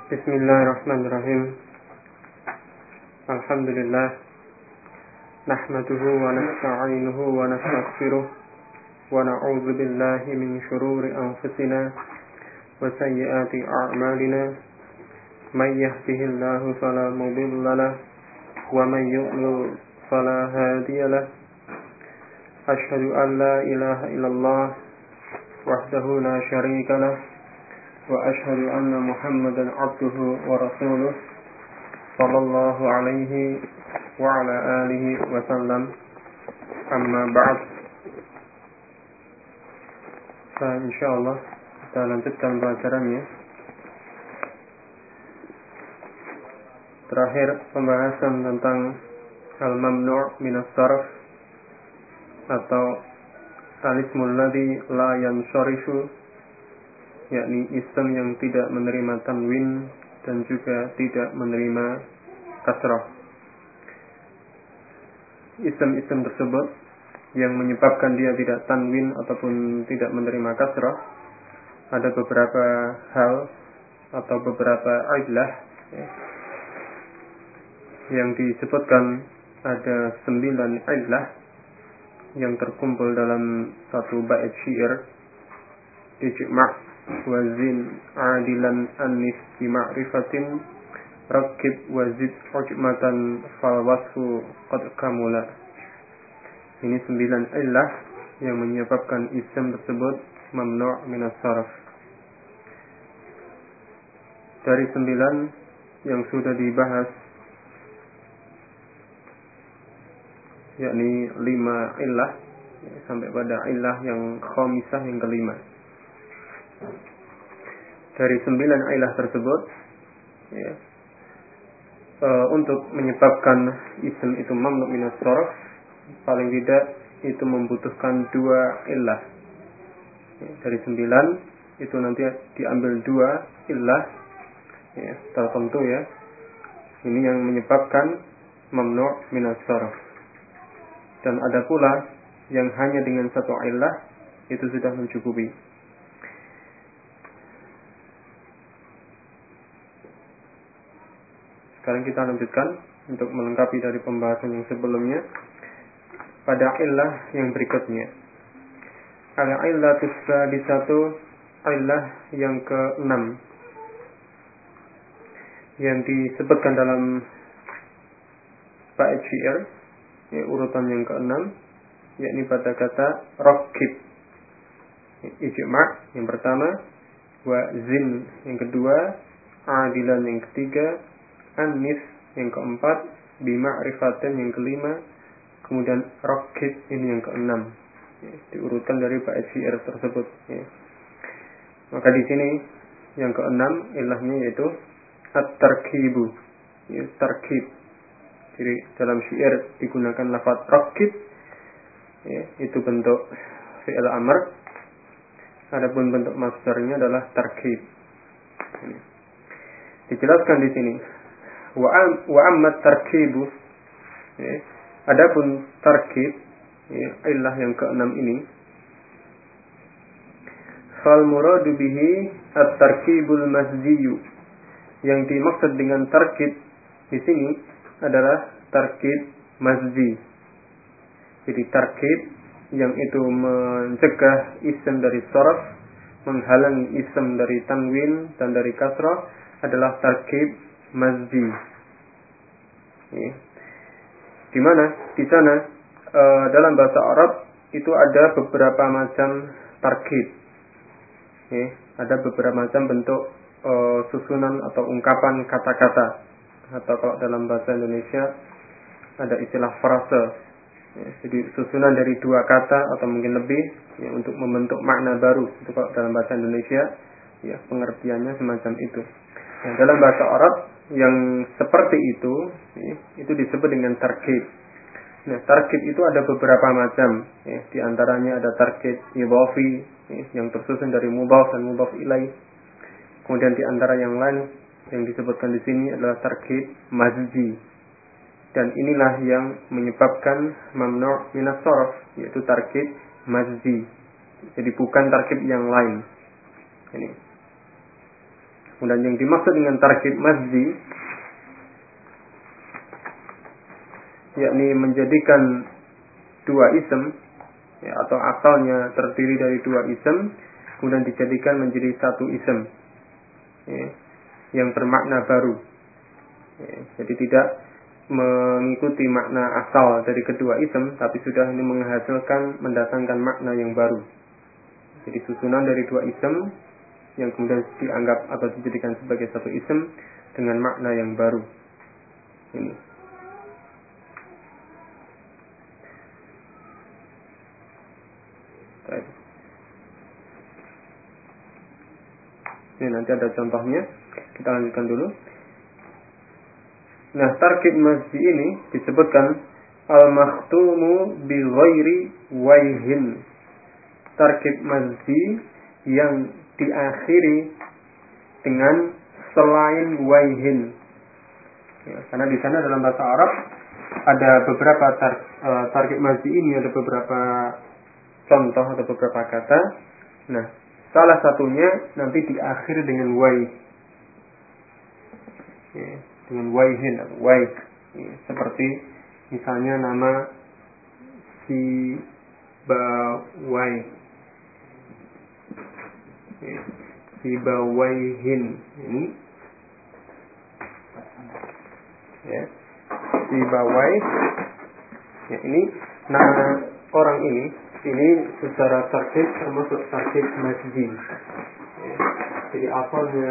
Bismillahirrahmanirrahim. Alhamdulillah. Nahmaduhu wa nasta'inuhu wa nastaghfiruh wa na'udzu billahi min shururi anfusina wa sayyiati a'malina. May yahdihillahu fala mudilla lahu wa may yudlil fala hadiya lahu. Asyhadu an la ilaha illallah wahdahu la syarika lahu wa asyhadu anna Muhammadan abduhu wa rasuluh sallallahu alaihi wa ala alihi wa sallam. Amma ba'd. Insyaallah kita lanjutkan pelajarannya. Terakhir pembahasan tentang al-mamnu' minas sarf atau al-ismul ladzi la yansharifu, yakni ism yang tidak menerima tanwin dan juga tidak menerima kasrah. Ism-ism tersebut yang menyebabkan dia tidak tanwin ataupun tidak menerima kasrah, ada beberapa hal atau beberapa illah yang disebutkan. Ada 9 illah yang terkumpul dalam satu bait syair. Ijma' wazin adilan anis bima'rifatin rakib wazid ujmatan fal wasfu qad kamula. Ini 9 illah yang menyebabkan ism tersebut mamnu' minas sarf. Dari 9 yang sudah dibahas, yakni 5 illah sampai pada illah yang khamisah, yang kelima. Dari 9 ilah tersebut untuk menyebabkan ism itu mamnu' minas sarf, paling tidak itu membutuhkan 2 ilah. Dari 9 itu nanti diambil 2 ilah tertentu ini yang menyebabkan mamnu' minas sarf. Dan ada pula yang hanya dengan 1 ilah itu sudah mencukupi. Sekarang kita lanjutkan untuk melengkapi dari pembahasan yang sebelumnya pada illah yang berikutnya. Al-illatus sadisatu, illah yang ke-6 yang disebutkan dalam bait syair, urutan yang ke-6, yakni pada kata rakib. Ijma' yang pertama, wa zin yang kedua, adilan yang ketiga, anis yang keempat, bima'rifatin yang kelima, kemudian rakib ini yang ke-6. Diurutkan dari bait syair tersebut. Maka di sini yang ke-6 ilahnya yaitu at-tarkibu. Tarkib. Jadi dalam syair digunakan lafaz rakib, itu bentuk fi'il amr. Adapun bentuk masdarnya adalah tarkib. Dijelaskan di sini. Wa amma tarkibu, adapun tarkib, illah yang ke-6 ini, fal muradu bihi at-tarkibul mazdiyu. Yang dimaksud dengan tarkib di sini adalah tarkib mazdi. Jadi tarkib yang itu mencegah ism dari sarf, menghalangi ism dari tanwin dan dari kasrah, adalah tarkib mazdi. Di mana di sana dalam bahasa Arab itu ada beberapa macam tarkib. Ada beberapa macam bentuk susunan atau ungkapan kata-kata. Atau kalau dalam bahasa Indonesia ada istilah frase. Jadi susunan dari 2 kata atau mungkin lebih untuk membentuk makna baru. Itu kalau dalam bahasa Indonesia pengertiannya semacam itu. Dalam bahasa Arab yang seperti itu disebut dengan tarkib. Nah, tarkib itu ada beberapa macam. Di antaranya ada tarkib idhafi, yang tersusun dari mudhaf dan mudhaf ilaih. Kemudian di antara yang lain yang disebutkan di sini adalah tarkib mazdi. Dan inilah yang menyebabkan mamnu' minas sarf, yaitu tarkib mazdi. Jadi bukan tarkib yang lain. Ini. Dan yang dimaksud dengan tarkib mazdi yakni menjadikan dua ism ya, atau asalnya terdiri dari dua ism kemudian dijadikan menjadi satu ism ya, yang bermakna baru ya, jadi tidak mengikuti makna asal dari kedua ism, tapi sudah ini menghasilkan mendatangkan makna yang baru. Jadi susunan dari dua ism yang kemudian dianggap atau dijadikan sebagai satu ism dengan makna yang baru. Ini. Baik. Ini nanti ada contohnya. Kita lanjutkan dulu. Nah, tarkib mazdi ini disebutkan al-makhtumu bi ghairi wajhin. Tarkib mazdi yang diakhiri dengan selain wajhin. Ya, karena di sana dalam bahasa Arab ada beberapa tarkib mazdi ini ada beberapa contoh atau beberapa kata. Nah, salah satunya nanti diakhiri dengan wajh. Ya, dengan wajhin atau wajh. Ya, seperti misalnya nama Sibawayh. Ya, Sibawayhin ini ya, Sibawayh ya, ini nama orang ini secara tarkib termasuk tarkib mazdi ya, jadi asalnya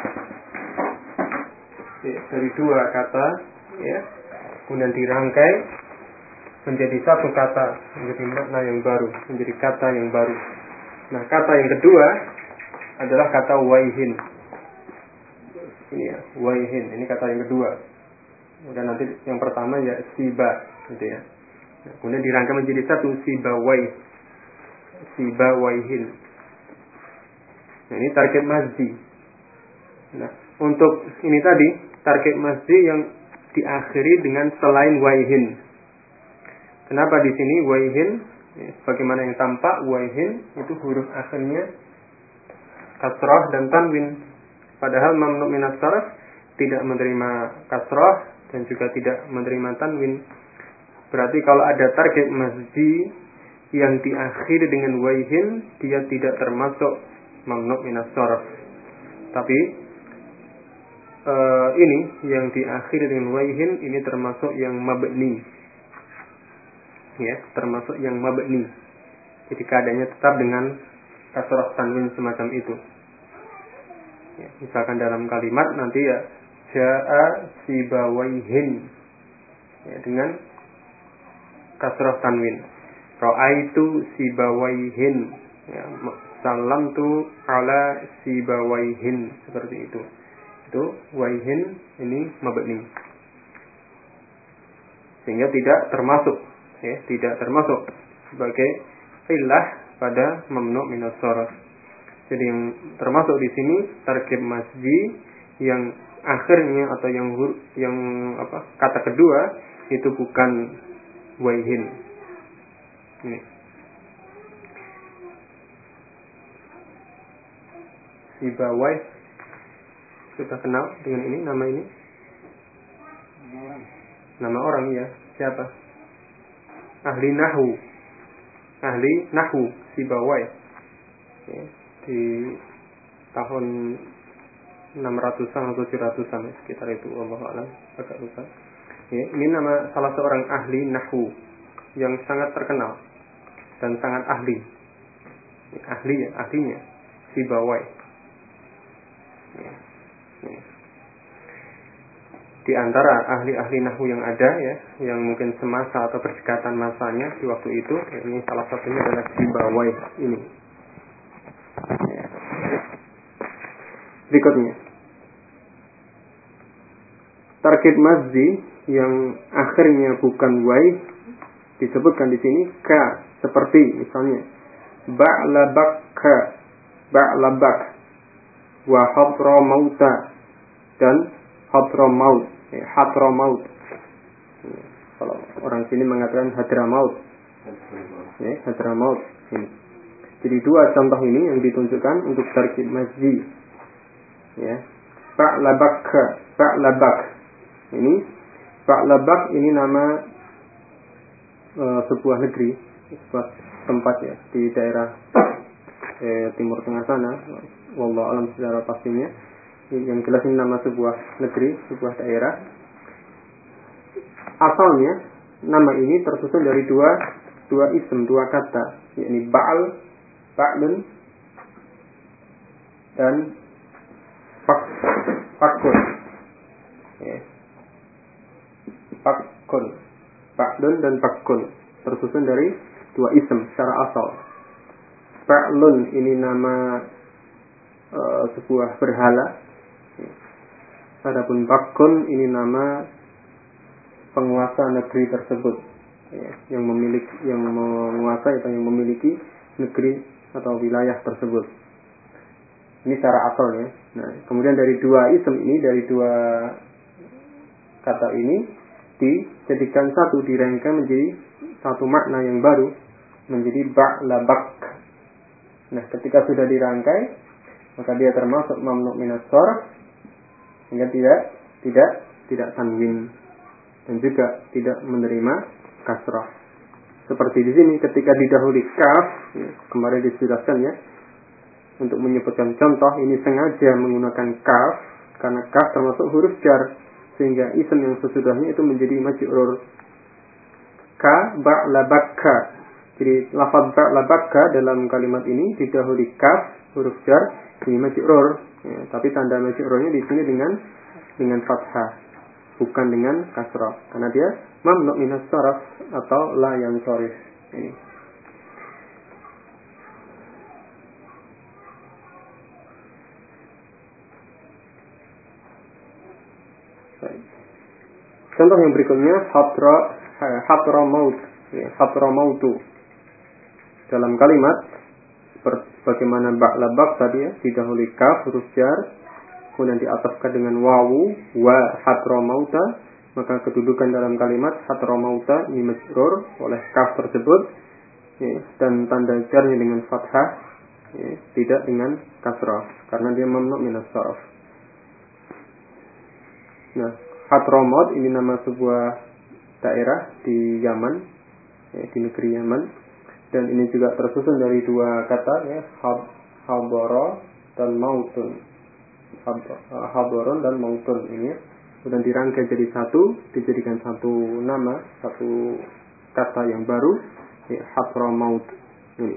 ya, dari dua kata ya, kemudian dirangkai menjadi satu kata, menjadi makna yang baru, menjadi kata yang baru. Nah, kata yang kedua adalah kata wajhin. Ini ya, wajhin. Ini kata yang kedua. Dan nanti yang pertama ya siba, gitu ya. Nah, kemudian dirangkai menjadi satu sibawayh. Sibawayhin. Nah, ini tarkib mazdi. Nah, untuk ini tadi tarkib mazdi yang diakhiri dengan selain wajhin. Kenapa di sini wajhin? Ya, bagaimana yang tampak wajhin itu huruf akhirnya kasrah dan tanwin. Padahal mamnu minas sarf tidak menerima kasrah dan juga tidak menerima tanwin. Berarti kalau ada tarkib mazdi yang diakhiri dengan wajhin, dia tidak termasuk mamnu minas sarf. Tapi ini yang diakhiri dengan wajhin ini termasuk yang mabni. Ya, termasuk yang mabni. Jadi keadaannya tetap dengan kasrah tanwin semacam itu. Ya, misalkan dalam kalimat nanti ya jaa sibawayhin ya, dengan kasrah tanwin. Ra'aitu sibawayhin ya, salamtu ala sibawayhin, seperti itu. Itu wayhin ini mabni. Sehingga tidak termasuk ya, tidak termasuk sebagai illah pada mamnu minas sarf. Jadi yang termasuk di sini tarkib mazdi yang akhirnya atau yang kata kedua itu bukan wajhin. Ini. Sibawayh sudah kenal dengan ini, nama ini? Nama orang ya. Siapa? Ahli nahwu Sibawayh ya, di tahun 600-an atau 700-an sekitar itu, wallahu a'lam, agak lupa ya, ini nama salah seorang ahli nahwu yang sangat terkenal dan sangat ahli ya, ahlinya Sibawayh ya, ya. Di antara ahli-ahli nahwu yang ada ya, yang mungkin semasa atau berdekatan masanya di waktu itu, ya, ini salah satunya adalah Sibawayh ini. Ya. Berikutnya, tarkib mazdi yang akhirnya bukan wajh disebutkan di sini ka, seperti misalnya ba'labak wa hadramauta dan hadramaut. Hadramaut. Kalau orang sini mengatakan Hadramaut. Ya, Hadramaut. Ini. Jadi dua contoh ini yang ditunjukkan untuk tarkib mazdi. Ya, Ba'labak. Ini Ba'labak ini nama sebuah negeri, sebuah tempat ya di daerah Timur Tengah sana. Wallahu alam secara pastinya. Yang jelas ini nama sebuah negeri, sebuah daerah. Asalnya nama ini tersusun dari dua isim, dua kata, yakni Ba'lun dan Fakun. Ya. Fakun. Ba'lun dan Fakun tersusun dari dua isim secara asal. Ba'lun ini nama sebuah berhala. Adapun Fakun ini nama penguasa negeri tersebut, ya, yang menguasai atau yang memiliki negeri atau wilayah tersebut. Ini secara asalnya. Nah, kemudian dari dua isim ini, dari dua kata ini dijadikan satu, dirangkai menjadi satu makna yang baru, menjadi Ba'labak. Nah, ketika sudah dirangkai, maka dia termasuk mamnu' minas sharf, sehingga tidak tanwin dan juga tidak menerima kasrah. Seperti di sini ketika didahului kaf, ya, kemarin dijelaskan ya, untuk menyebutkan contoh ini sengaja menggunakan kaf karena kaf termasuk huruf jar, sehingga isim yang sesudahnya itu menjadi majrur. Ka ba'labakka. Jadi lafaz ba'labakka dalam kalimat ini didahului kaf huruf jar ini majrur, ya, tapi tanda majrurnya di sini dengan fathah, bukan dengan kasrah, karena dia mamnu' minas sharf atau la yansharif. Ini. Contoh yang berikutnya hadramaut, ya, hadramautu. Dalam kalimat bagaimana ba'labak tadi ya, didahului kaf huruf jar, kemudian diatafkan dengan wawu wa hadramauta, maka kedudukan dalam kalimat hadramauta ini majrur oleh kaf tersebut, ya, dan tanda jarnya dengan fathah, ya, tidak dengan kasrah karena dia mamnu' minas sharf. Nah, Hadramaut ini nama sebuah daerah di Yaman, ya, di negeri Yaman, dan ini juga tersusun dari dua kata ya, habara dan mautun. Habaron dan mautun ini, kemudian dirangkai jadi satu, dijadikan satu nama, satu kata yang baru, ya, Hadramaut ini.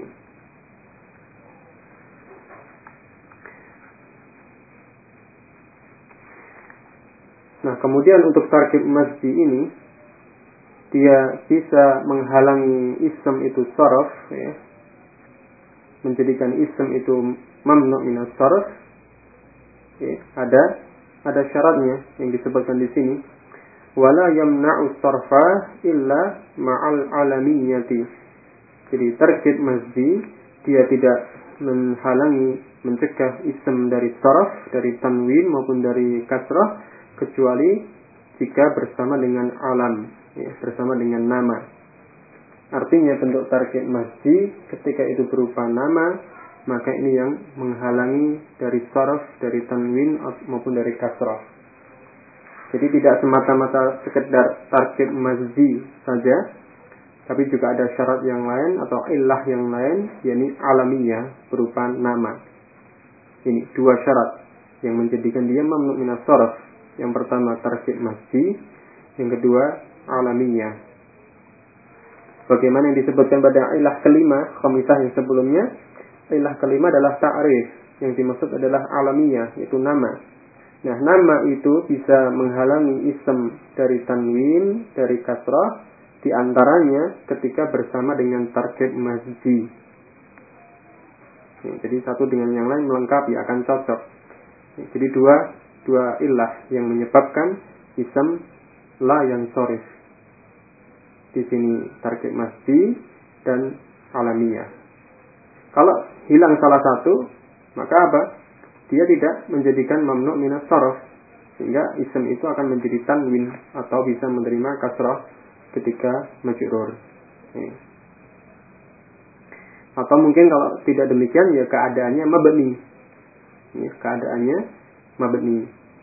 Nah, kemudian untuk tarkib masdi ini, dia bisa menghalangi ism itu sharaf, ya, menjadikan ism itu mamnu' minas sharaf. Ya, ada syaratnya yang disebutkan di sini. Wala yamna'u sarfa illa ma'al alamiyati. Jadi tarkib masdi dia tidak menghalangi, mencegah ism dari sharaf, dari tanwin maupun dari kasrah, kecuali jika bersama dengan alam, ya, bersama dengan nama. Artinya bentuk tarkib masdi ketika itu berupa nama, maka ini yang menghalangi dari sharaf, dari tanwin maupun dari kasrah. Jadi tidak semata-mata sekedar tarkib masdi saja, tapi juga ada syarat yang lain atau illah yang lain, yakni alamiyah berupa nama. Ini dua syarat yang menjadikan dia mamnu' minas sharaf. Yang pertama tarkib masdi, yang kedua alamiyah. Bagaimana yang disebutkan pada ilah kelima, khamisah yang sebelumnya, ilah kelima adalah ta'rif, yang dimaksud adalah alamiyah, yaitu nama. Nah, nama itu bisa menghalangi ism dari tanwin, dari kasrah, di antaranya ketika bersama dengan tarkib masdi. Jadi satu dengan yang lain melengkapi, akan cocok. Jadi dua illah yang menyebabkan ism la yansharif. Di sini tarkib masdi dan alamiyah. Kalau hilang salah satu, maka apa? Dia tidak menjadikan mamnu' minas sharaf, sehingga ism itu akan menjadi tanwin atau bisa menerima kasrah ketika majrur. Atau mungkin kalau tidak demikian, ya keadaannya mabni. Keadaannya mabni.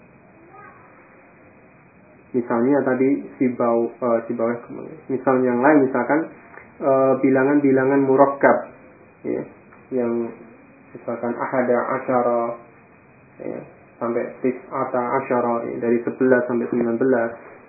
Misalnya tadi misal yang lain misalkan bilangan-bilangan murakkab, ya, yang misalkan ahada asyara, ya, sampai tis'ata asyara, ya, dari 11 sampai 19.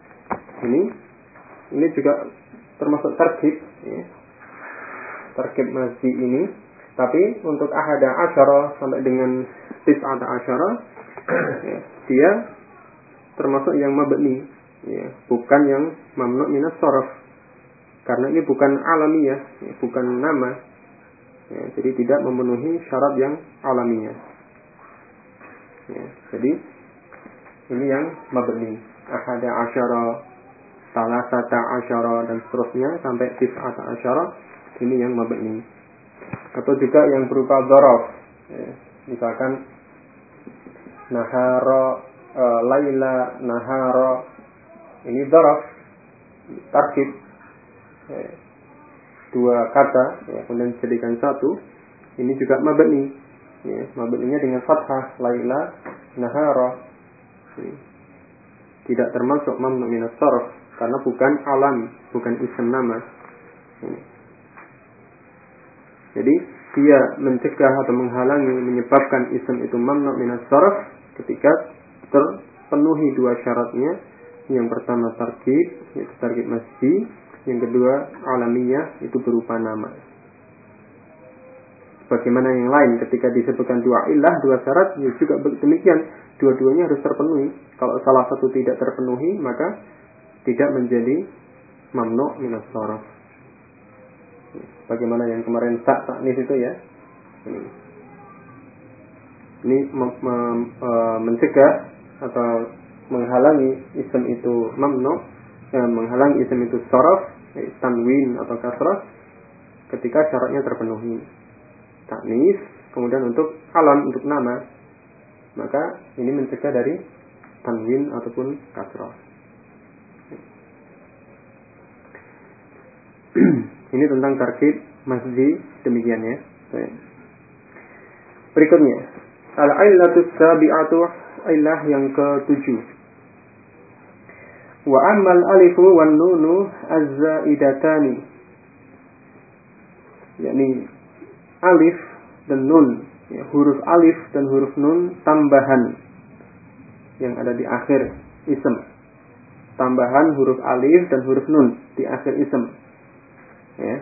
Ini juga termasuk tarkib, ya, tarkib masjid ini. Tapi untuk ahada asyara sampai dengan tis'ata asyara, ya, dia termasuk yang mabni, ya, bukan yang mamnu' minas sharaf. Karena ini bukan alamiah, ya, bukan nama, ya, jadi tidak memenuhi syarat yang alamiah. Ya, jadi ini yang mabni, ahada asyara, salasata asyara, dan seterusnya sampai tis'ata asyara, ini yang mabni. Atau juga yang berupa dzaraf, ya, misalkan nahara, laila, nahara, ini dzaraf, tarkib, ya, dua kata, ya, kemudian dijadikan satu. Ini juga mabni, ya, mabninya dengan fathah, laila, nahara, ya, tidak termasuk mamnu' minas sharaf karena bukan alam, bukan isim nama, ya. Jadi dia mencegah atau menghalangi, menyebabkan isim itu mamnu' minas sharaf ketika terpenuhi dua syaratnya. Yang pertama tarkib, yaitu tarkib masjid. Yang kedua alamiyah, itu berupa nama. Bagaimana yang lain ketika disebutkan dua ilah, dua syarat, ya juga demikian, dua-duanya harus terpenuhi. Kalau salah satu tidak terpenuhi, maka tidak menjadi mamnu' minas sharaf. Bagaimana yang kemarin ta'nis itu, ya. Ini mencegah atau menghalangi isim itu mamnu', menghalangi isim itu sharaf, tanwin atau kasrah, ketika syaratnya terpenuhi. Ta'nis, kemudian untuk alam, untuk nama, maka ini mencegah dari tanwin ataupun kasrah. Ini tentang tarkib masjid, demikian, ya. Berikutnya, al-illatus sabi'atu, illah yang ke-7. Wa ammal alifu wan nunu az-zaidatani, yakni alif dan nun, ya, huruf alif dan huruf nun tambahan yang ada di akhir isim. Tambahan huruf alif dan huruf nun di akhir isim, ya.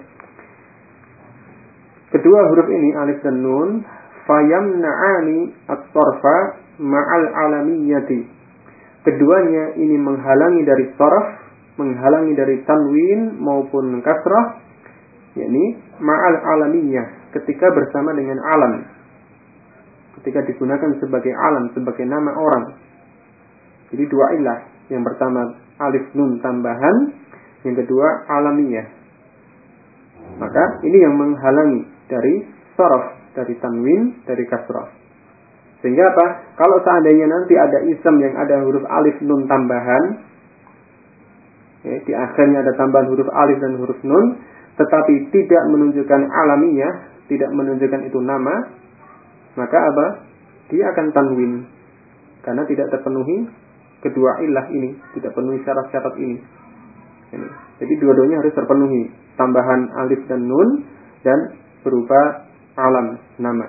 Kedua huruf ini, alif dan nun, fayamna'ani at-tarfa ma'al alamiyyati. Keduanya ini menghalangi dari sharaf, menghalangi dari tanwin maupun kasrah, yakni ma'al alamiyyah, ketika bersama dengan alam, ketika digunakan sebagai alam, sebagai nama orang. Jadi dua ilah, yang pertama alif nun tambahan, yang kedua alamiyyah. Maka ini yang menghalangi dari sharaf, dari tanwin, dari kasrah. Sehingga apa? Kalau seandainya nanti ada isim yang ada huruf alif nun tambahan, ya, di akhirnya ada tambahan huruf alif dan huruf nun, tetapi tidak menunjukkan alamiyah, tidak menunjukkan itu nama, maka apa? Dia akan tanwin, karena tidak terpenuhi kedua ilah ini, tidak penuhi syarat-syarat ini. Jadi dua-duanya harus terpenuhi, tambahan alif dan nun, dan berupa alam, nama.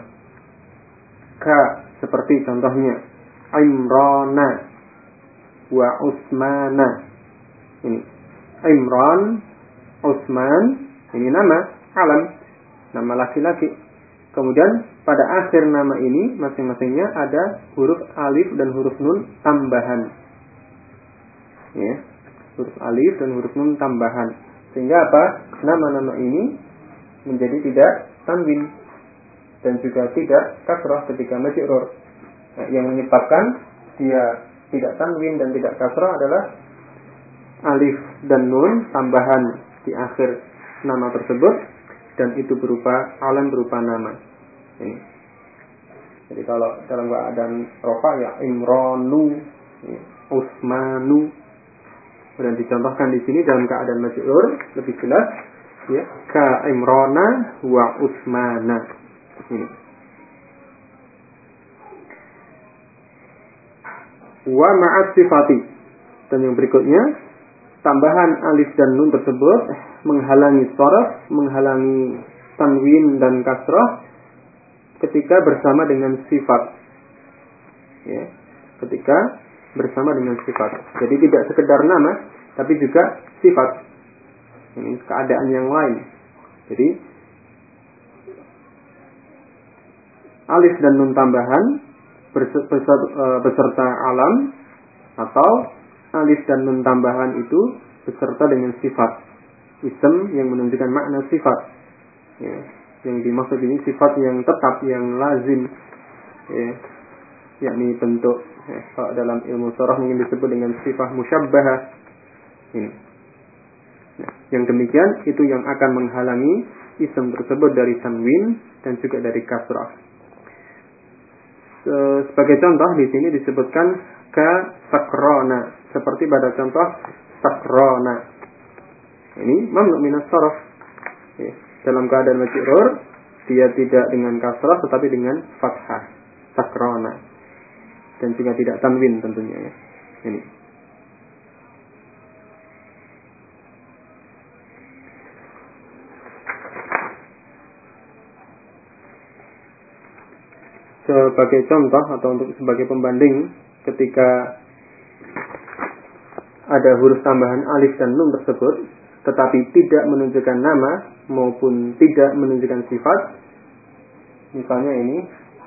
Ka, seperti contohnya Imrana wa Utsmana. Ini Imran, Utsman, ini nama, alam, nama laki-laki. Kemudian pada akhir nama ini masing-masingnya ada huruf alif dan huruf nun tambahan, ya, huruf alif dan huruf nun tambahan. Sehingga apa? Nama-nama ini menjadi tidak tanwin dan juga tidak kasrah ketika majrur. Nah, yang menyebabkan dia tidak tanwin dan tidak kasrah adalah alif dan nun tambahan di akhir nama tersebut, dan itu berupa alam, berupa nama. Ini. Jadi kalau dalam keadaan rofa, ya Imranu, ya, Utsmanu. Dan dicontohkan di sini dalam keadaan majrur lebih jelas, ya, ka Imrana wa Utsmana. Ini. Wa ma'as sifati, Dan yang berikutnya, tambahan alif dan nun tersebut menghalangi shoraf, menghalangi tanwin dan kasrah ketika bersama dengan sifat. Ya, ketika bersama dengan sifat. Jadi tidak sekedar nama, tapi juga sifat. Ini keadaan yang lain. Jadi alif dan nun tambahan beserta alam, atau alif dan nun tambahan itu beserta dengan sifat ism yang menunjukkan makna sifat. Ya, yang dimaksud ini sifat yang tetap, yang lazim, ya, yakni bentuk. Kalau dalam ilmu sharah mungkin disebut dengan sifat musyabbahah. Ini. Nah, yang demikian itu yang akan menghalangi ism tersebut dari tanwin dan juga dari kasrah. Sebagai contoh di sini disebutkan ka sakrona, seperti pada contoh sakrona. Ini mamnu minas sharaf. Ya, dalam keadaan majrur dia tidak dengan kasrah tetapi dengan fathah, sakrona. Dan juga tidak tanwin tentunya ya. Ini. Sebagai contoh atau untuk sebagai pembanding, ketika ada huruf tambahan alif dan nun tersebut tetapi tidak menunjukkan nama maupun tidak menunjukkan sifat, misalnya ini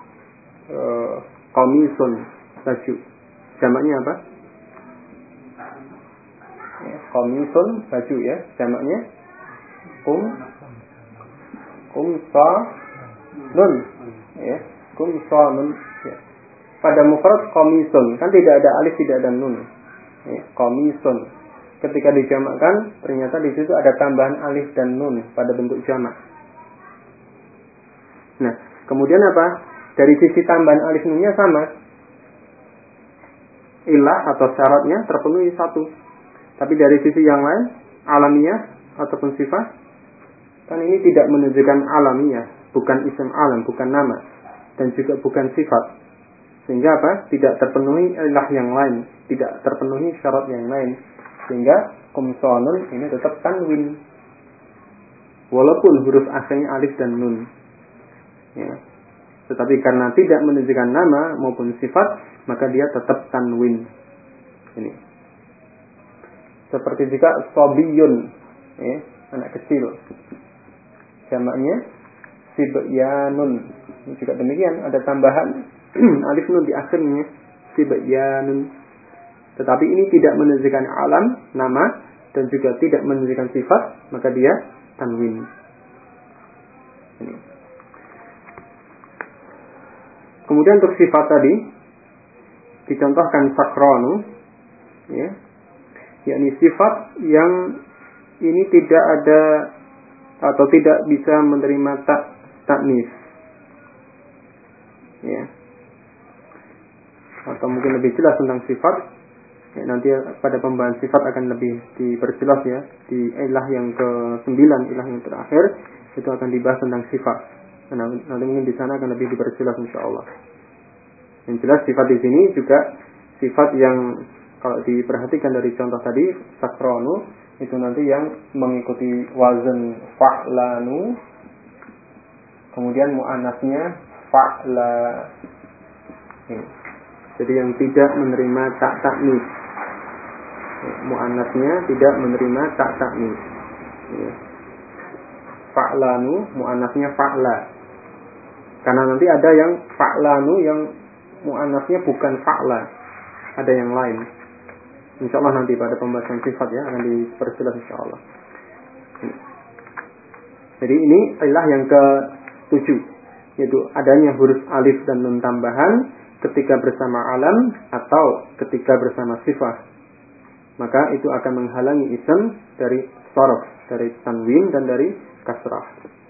qamisun, baju, jamaknya apa? Qamisun, baju ya, jamaknya qumsanun ya, qumsanun ya. Pada mufrad qamisun kan tidak ada alif, tidak ada nun ya, qamisun. Ketika dijamakkan ternyata di situ ada tambahan alif dan nun pada bentuk jamak. Nah, kemudian apa? Dari sisi tambahan alif nunnya sama, ilah atau syaratnya terpenuhi satu. Tapi dari sisi yang lain, alamiah ataupun sifat, kan ini tidak menunjukkan alamiah, bukan ism alam, bukan nama, dan juga bukan sifat. Sehingga apa? Tidak terpenuhi ilah yang lain, tidak terpenuhi syarat yang lain. Sehingga qumsanun ini tetap tanwin, walaupun huruf asalnya alif dan nun. Ya. Tetapi karena tidak menunjukkan nama maupun sifat, maka dia tetap tanwin. Ini. Seperti juga sobiyun, ya, anak kecil. Jamaknya sibyanun. Ini juga demikian, ada tambahan alif nun di akhirnya, sibyanun. Tetapi ini tidak menunjukkan alam, nama, dan juga tidak menunjukkan sifat, maka dia tanwin. Ini. Kemudian untuk sifat tadi dicontohkan sakronu, ya, yakni sifat yang ini tidak ada atau tidak bisa menerima taknis, ya. Atau mungkin lebih jelas tentang sifat. Ya, nanti pada pembahasan sifat akan lebih diperjelas ya, di ilah yang ke-9, ilah yang terakhir itu akan dibahas tentang sifat. Nah, nanti mungkin di sana akan lebih diperjelas insyaallah. Yang jelas sifat di sini juga sifat yang kalau diperhatikan dari contoh tadi sakronu itu nanti yang mengikuti wazan fa'lanu, kemudian muannasnya fa'la. Jadi yang tidak menerima taknis, muannasnya tidak menerima taknis. Fa'lanu muannasnya fa'la. Karena nanti ada yang fa'lanu yang muannasnya bukan fa'la, ada yang lain. Insyaallah nanti pada pembahasan sifat ya akan diperjelas insyaallah. Jadi ini ilah yang ke-7, yaitu adanya huruf alif dan nun tambahan ketika bersama alam atau ketika bersama sifat. Maka itu akan menghalangi ism dari sharaf, dari tanwin dan dari kasrah.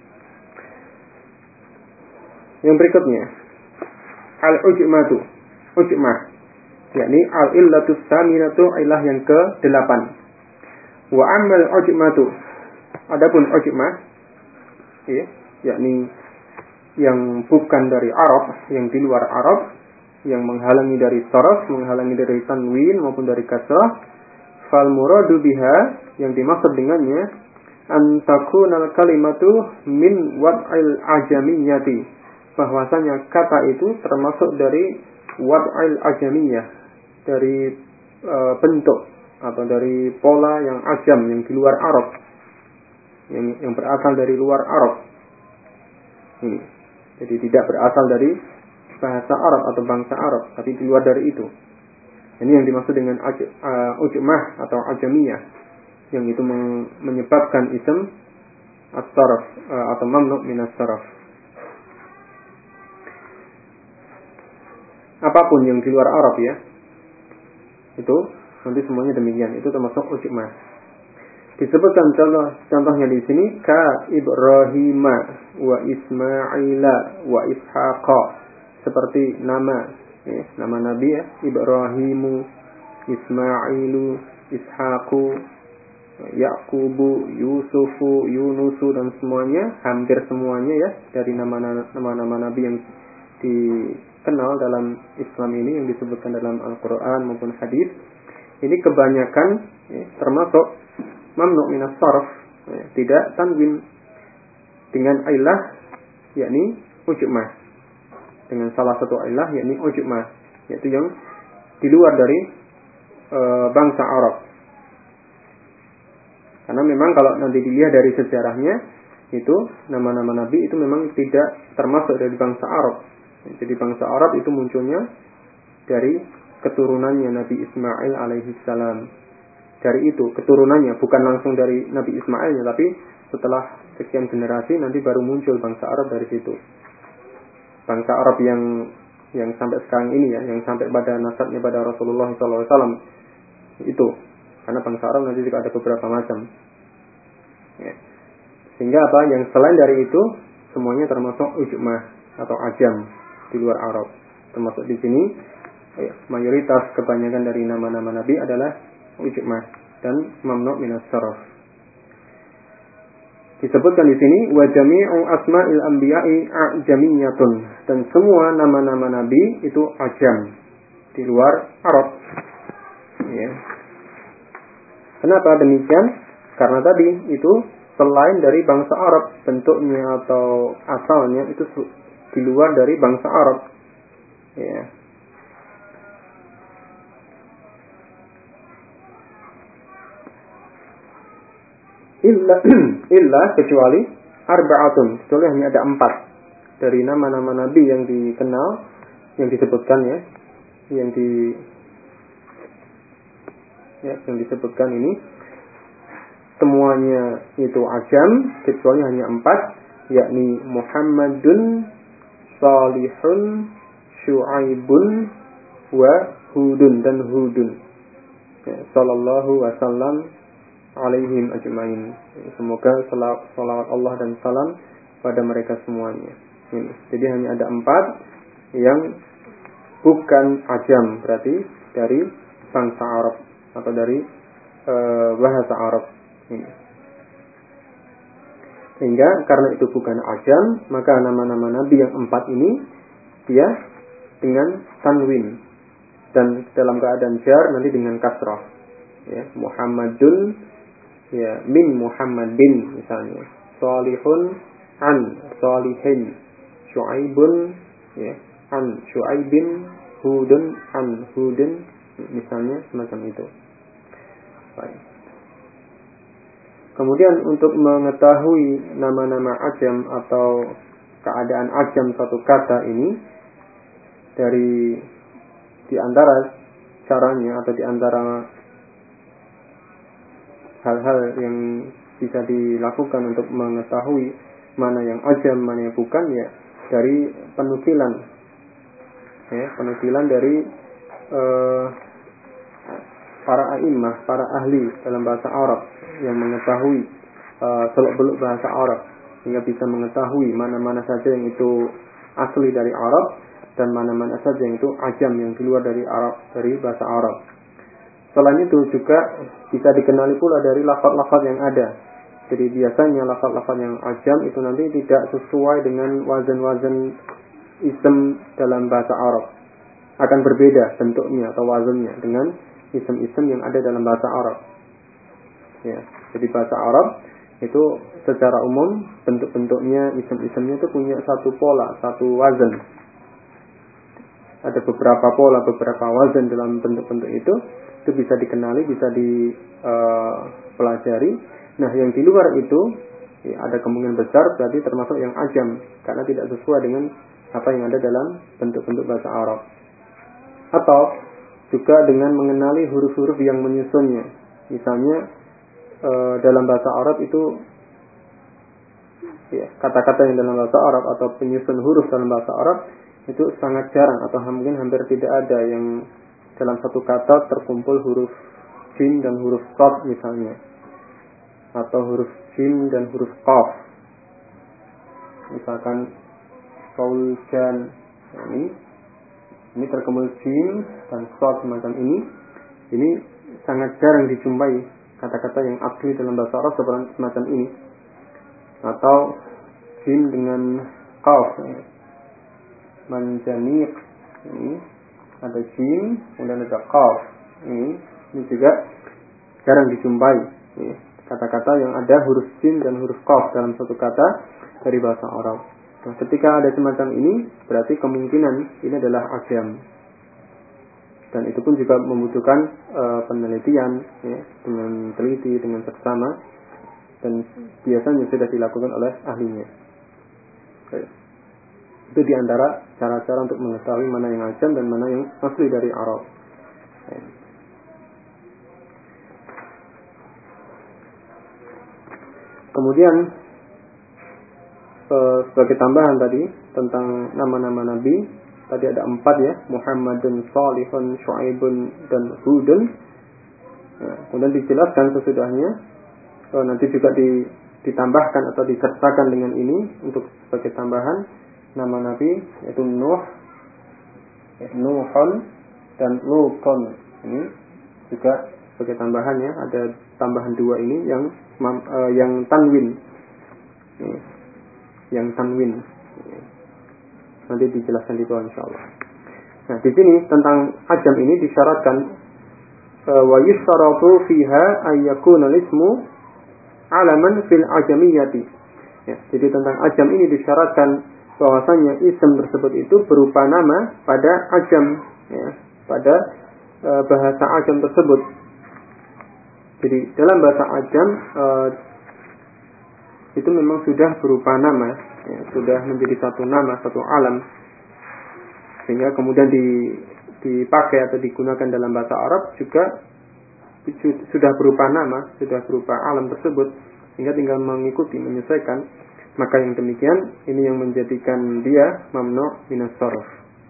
Yang berikutnya al-ujmatu, ujmah, yakni al-illatus saminatu, ilah yang ke-8. Wa amal ujmatu, adapun ujmah, ya, yakni yang bukan dari Arab, yang di luar Arab, yang menghalangi dari sharaf, menghalangi dari tanwin maupun dari kasrah, Fal muradu biha, yang dimaksud dengannya, an takunal kalimatu min wad'il ajamiyyati, bahwasanya kata itu termasuk dari wad'il ajamiyyah, dari bentuk atau dari pola yang ajam, yang di luar Arab, yang berasal dari luar Arab. Ini, jadi tidak berasal dari bahasa Arab atau bangsa Arab, tapi di luar dari itu. Ini yang dimaksud dengan ujmah atau ajamiyah, yang itu menyebabkan ism as-sarf atau mamnu' min as-sarf. Apapun yang di luar Arab ya, itu nanti semuanya demikian, itu termasuk ujmah. Disebutkan contohnya di sini ka Ibrahima wa Ismaila wa Ishaqa, seperti nama Nabi ya, Ibrahimu, Ismailu, Ishaqu, Yaqubu, Yusufu, Yunusu, dan semuanya, hampir semuanya ya, dari nama-nama Nabi yang dikenal dalam Islam ini, yang disebutkan dalam Al-Quran maupun hadis, ini kebanyakan termasuk mamnu' minas sarf, tidak tanwin, dengan ilah yakni ujmah, dengan salah satu ilah yakni ujmah, yaitu yang di luar dari bangsa Arab. Karena memang kalau nanti dilihat dari sejarahnya, itu nama-nama Nabi itu memang tidak termasuk dari bangsa Arab. Jadi bangsa Arab itu munculnya dari keturunannya Nabi Ismail alaihi salam. Dari itu keturunannya, bukan langsung dari Nabi Ismailnya, tapi setelah sekian generasi nanti baru muncul bangsa Arab dari situ. Bangsa Arab yang sampai sekarang ini ya, yang sampai pada nasabnya pada Rasulullah SAW itu, karena bangsa Arab nanti juga ada beberapa macam. Ya. Sehingga apa? Yang selain dari itu semuanya termasuk ujmah atau ajam di luar Arab. Termasuk di sini mayoritas kebanyakan dari nama-nama Nabi adalah ujmah dan mamnu' minas sarf. Disebutkan di sini wa jami'u asma'il anbiya'i ajamiyatun, dan semua nama-nama nabi itu ajam di luar Arab. Ya. Kenapa demikian? Karena tadi itu selain dari bangsa Arab, bentuknya atau asalnya itu di luar dari bangsa Arab. Ya. Illa kecuali arba'atun, kecuali hanya ada 4 dari nama-nama Nabi yang dikenal, yang disebutkan ya, yang disebutkan ini semuanya itu ajam kecuali hanya 4, yakni Muhammadun, Salihun, Syu'aibun, wa Hudun dan Hudun. Ya, sallallahu wasallam alaihim ajma'in. Semoga salawat Allah dan salam pada mereka semuanya. Ini. Jadi hanya ada 4 yang bukan ajam, berarti dari bangsa Arab atau dari bahasa Arab. Ini. Sehingga karena itu bukan ajam, maka nama-nama Nabi yang 4 ini dia dengan tanwin, dan dalam keadaan jar nanti dengan kasrah. Ya, Muhammadun ya min Muhammadin misalnya, Salihun an Salihin, Syu'aibun ya an Syu'aibin, Hudun an Hudun, misalnya semacam itu. Baik. Kemudian untuk mengetahui nama-nama ajam atau keadaan ajam satu kata ini, di antara caranya atau di antara hal-hal yang bisa dilakukan untuk mengetahui mana yang ajam, mana yang bukan, ya dari penukilan, ya penukilan dari para a'immah, para ahli dalam bahasa Arab yang mengetahui seluk-beluk bahasa Arab, sehingga bisa mengetahui mana-mana saja yang itu asli dari Arab dan mana-mana saja yang itu ajam, yang di luar dari Arab, dari bahasa Arab. Selain itu juga bisa dikenali pula dari lafaz-lafaz yang ada. Jadi biasanya lafaz-lafaz yang ajam itu nanti tidak sesuai dengan wazan-wazan ism dalam bahasa Arab. Akan berbeda bentuknya atau wazannya dengan isim-isim yang ada dalam bahasa Arab. Ya, jadi bahasa Arab itu secara umum bentuk-bentuknya, isim-isimnya itu punya satu pola, satu wazan. Ada beberapa pola, beberapa wazan dalam bentuk-bentuk itu bisa dikenali, bisa dipelajari. Nah, yang di luar itu ya, ada kemungkinan besar berarti termasuk yang ajam, karena tidak sesuai dengan apa yang ada dalam bentuk-bentuk bahasa Arab. Atau juga dengan mengenali huruf-huruf yang menyusunnya. Misalnya dalam bahasa Arab itu ya, kata-kata yang dalam bahasa Arab atau penyusun huruf dalam bahasa Arab itu sangat jarang atau mungkin hampir tidak ada yang dalam satu kata terkumpul huruf jim dan huruf qaf misalnya, atau huruf jim dan huruf qaf. Misalkan qauljan, ini terkumpul jim dan qaf semacam ini sangat jarang dijumpai kata-kata yang asli dalam bahasa Arab seperti semacam ini. Atau jim dengan qaf, manjaniq, ini ada jim kemudian ada qaf, ini juga jarang dijumpai kata-kata yang ada huruf jim dan huruf qaf dalam satu kata dari bahasa Arab. Nah, ketika ada semacam ini berarti kemungkinan ini adalah ajam, dan itu pun juga membutuhkan penelitian ya, dengan teliti, dengan seksama, dan biasanya sudah dilakukan oleh ahlinya. Itu diantara cara-cara untuk mengetahui mana yang ajam dan mana yang asli dari Arab. Kemudian sebagai tambahan tadi tentang nama-nama Nabi, tadi ada 4 ya, Muhammadun, Salihun, Syuaibun, dan Hudun. Nah, kemudian dijelaskan sesudahnya, nanti juga ditambahkan atau disertakan dengan ini untuk sebagai tambahan nama Nabi, yaitu Nuh, Nuhun, dan Lutun. Ini juga sebagai tambahannya, ada tambahan 2 ini yang tanwin. Yang tanwin. Nanti dijelaskan di bawah insyaallah. Nah, di sini tentang ajam ini disyaratkan wa yustaratu fiha ayyakuna ismu alaman fil ajamiyati. Ya, jadi tentang ajam ini disyaratkan bahwasanya isim tersebut itu berupa nama pada ajam, ya, pada bahasa ajam tersebut. Jadi dalam bahasa ajam itu memang sudah berupa nama, ya, sudah menjadi satu nama, satu alam, sehingga kemudian dipakai atau digunakan dalam bahasa Arab juga sudah berupa nama, sudah berupa alam tersebut, sehingga tinggal mengikuti, menyesuaikan. Maka yang demikian ini yang menjadikan dia mamnu' minas sarf.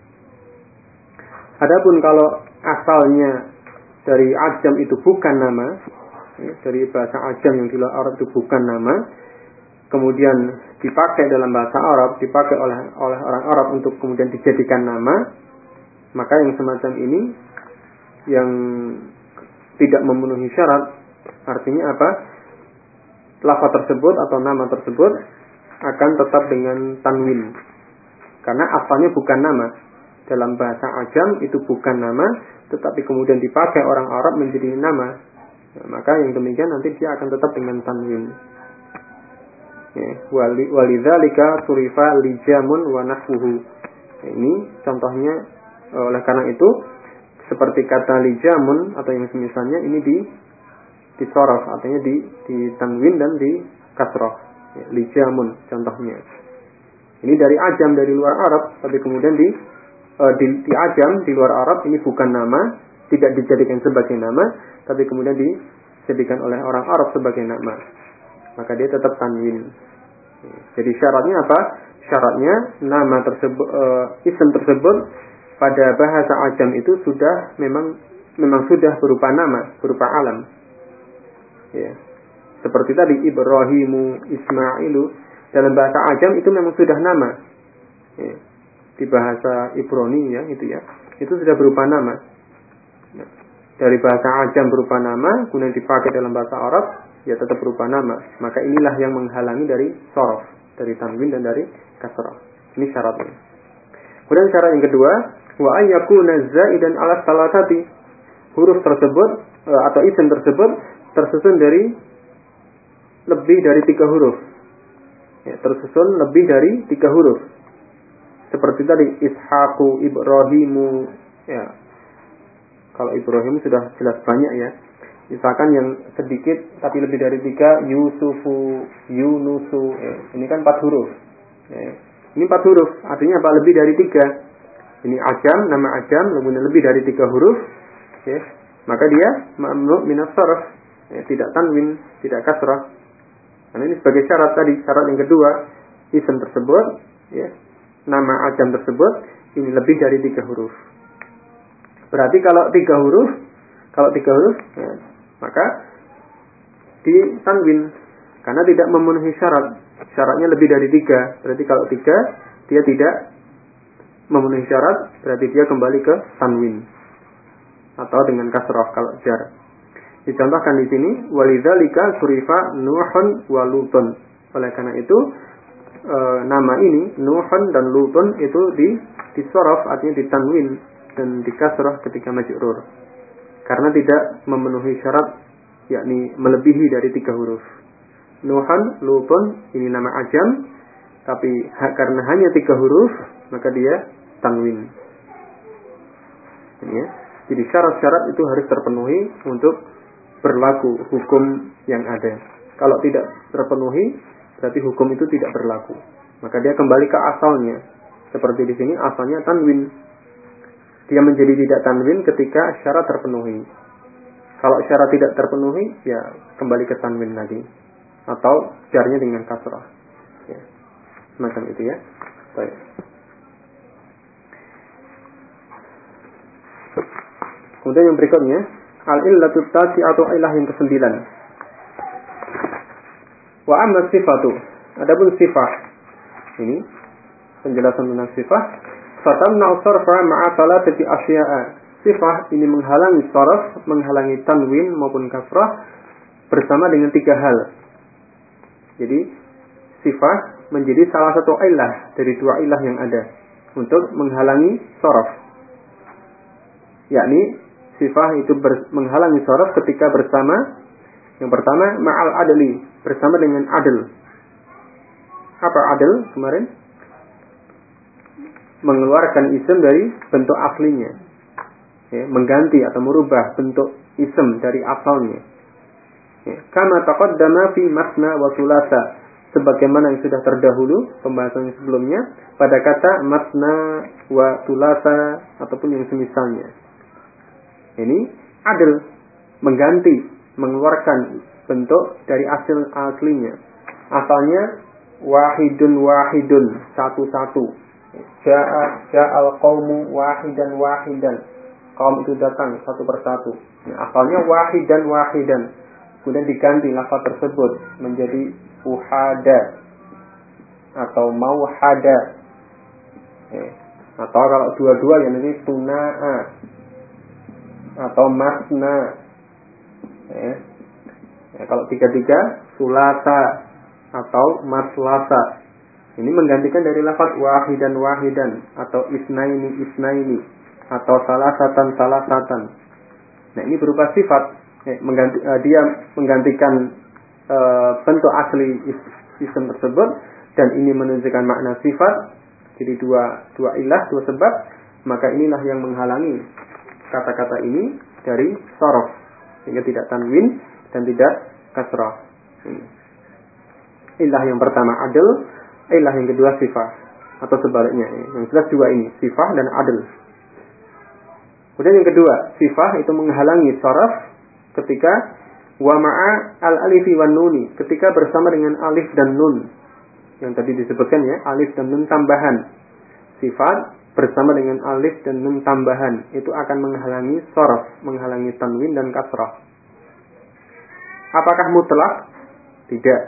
Adapun kalau asalnya dari ajam itu bukan nama, ya, dari bahasa ajam yang di luar Arab itu bukan nama, kemudian dipakai dalam bahasa Arab, dipakai oleh orang Arab untuk kemudian dijadikan nama, maka yang semacam ini yang tidak memenuhi syarat, artinya apa? Lafaz tersebut atau nama tersebut akan tetap dengan tanwin, karena asalnya bukan nama. Dalam bahasa ajam itu bukan nama, tetapi kemudian dipakai orang Arab menjadi nama, nah, maka yang demikian nanti dia akan tetap dengan tanwin. Walidzalika surifa lijamun wa nahwuhu. Ini contohnya, oleh karena itu seperti kata lijamun atau yang semisalnya ini disorof, artinya di tanwin dan di kasroh. Lijamun contohnya. Ini dari ajam, dari luar Arab, tapi kemudian di ajam, di luar Arab, ini bukan nama, tidak dijadikan sebagai nama, tapi kemudian dijadikan oleh orang Arab sebagai nama. Maka dia tetap tanwin. Jadi syaratnya apa? Syaratnya nama tersebut, isim tersebut pada bahasa ajam itu sudah memang sudah berupa nama, berupa alam. Ya. Seperti tadi Ibrahimu, Ismailu, dalam bahasa ajam itu memang sudah nama. Ya. Di bahasa Ibrani ya, itu sudah berupa nama. Nah, dari bahasa ajam berupa nama, kemudian dipakai dalam bahasa Arab, ya tetap berupa nama. Maka inilah yang menghalangi dari sorof, dari tanwin dan dari kasrah. Ini syaratnya. Kemudian syarat yang kedua, wa ayyakuna zaidan ala salatati huruf tersebut atau isim tersebut tersusun dari lebih dari 3 huruf. Ya, tersusun lebih dari 3 huruf. Seperti tadi Ishaqu, Ibrahimu, ya. Kalau Ibrahim sudah jelas banyak ya. Misalkan yang sedikit tapi lebih dari 3, Yusufu, Yunusu, ya. Ini kan 4 huruf. Ya. Ini 4 huruf, artinya apa? Lebih dari 3. Ini ajam, nama ajam, lebih dari 3 huruf. Ya. Maka dia mamnu minas sarf, ya, tidak tanwin, tidak kasrah. Karena ini sebagai syarat tadi, syarat yang kedua, isim tersebut, ya, nama ajam tersebut ini lebih dari 3 huruf. Berarti kalau 3 huruf, ya, maka ditanwin karena tidak memenuhi syarat. Syaratnya lebih dari 3. Berarti kalau 3 dia tidak memenuhi syarat, berarti dia kembali ke tanwin atau dengan kasrah kalau jar. Dicontohkan di sini walidzalika surifa Nuhun wa Lutun. Oleh karena itu nama ini Nuhun dan Lutun itu disorof, artinya ditanwin dan dikasrah ketika majrur. Karena tidak memenuhi syarat, yakni melebihi dari 3 huruf. Nuhun, Lutun ini nama ajam, tapi karena hanya 3 huruf maka dia tanwin. Ya. Jadi syarat-syarat itu harus terpenuhi untuk berlaku hukum yang ada. Kalau tidak terpenuhi, berarti hukum itu tidak berlaku. Maka dia kembali ke asalnya. Seperti di sini asalnya tanwin. Dia menjadi tidak tanwin ketika syarat terpenuhi. Kalau syarat tidak terpenuhi, ya kembali ke tanwin lagi. Atau jarnya dengan kasrah. Ya. Semacam itu ya. Baik. Kemudian yang berikutnya, al-illatu tasi'atu ilah yang ke-9. Wa amma sifatu. Adapun sifat. Ini penjelasan tentang sifat. Fatamna'u sarfa ma'a thalathati asya'a. Sifat ini menghalangi sarf, menghalangi tanwin maupun kasrah bersama dengan 3 hal. Jadi sifat menjadi salah satu ilah dari 2 ilah yang ada untuk menghalangi sarf. Yakni sifat itu menghalangi sarf ketika bersama, yang pertama ma'al adli, bersama dengan adl. Apa adl kemarin? Mengeluarkan isim dari bentuk aslinya, ya, mengganti atau merubah bentuk isim dari asalnya. Ya, kama taqaddama fi masna wa thulatha, sebagaimana yang sudah terdahulu pembahasan sebelumnya pada kata masna wa thulatha ataupun yang semisalnya. Ini adl, mengganti, mengeluarkan bentuk dari aslinya. Asalnya wahidun, satu-satu. Ja'al qaumu wahidan. Kaum itu datang satu persatu. Asalnya wahidan. Kemudian diganti lafaz tersebut menjadi uhada atau mauhada. Atau kalau dua-dua yang ini tuna'a atau masna. Kalau tiga-tiga sulasa atau maslasa. Ini menggantikan dari lafaz wahidan atau isnaini atau salasatan. Nah, ini berupa sifat. Dia menggantikan bentuk asli isim tersebut dan ini menunjukkan makna sifat. Jadi dua ilah, 2 sebab, maka inilah yang menghalangi kata-kata ini dari sarf sehingga tidak tanwin dan tidak kasrah. Ilah yang pertama adl, ilah yang kedua sifah atau sebaliknya. Yang jelas 2 ini, sifah dan adl. Kemudian yang kedua, sifah itu menghalangi sarf ketika wa ma'a al-alifi wan nuni, ketika bersama dengan alif dan nun. Yang tadi disebutkan ya, alif dan nun tambahan. Sifat bersama dengan alif dan nun tambahan itu akan menghalangi sarf, menghalangi tanwin dan kasrah. Apakah mutlak? Tidak.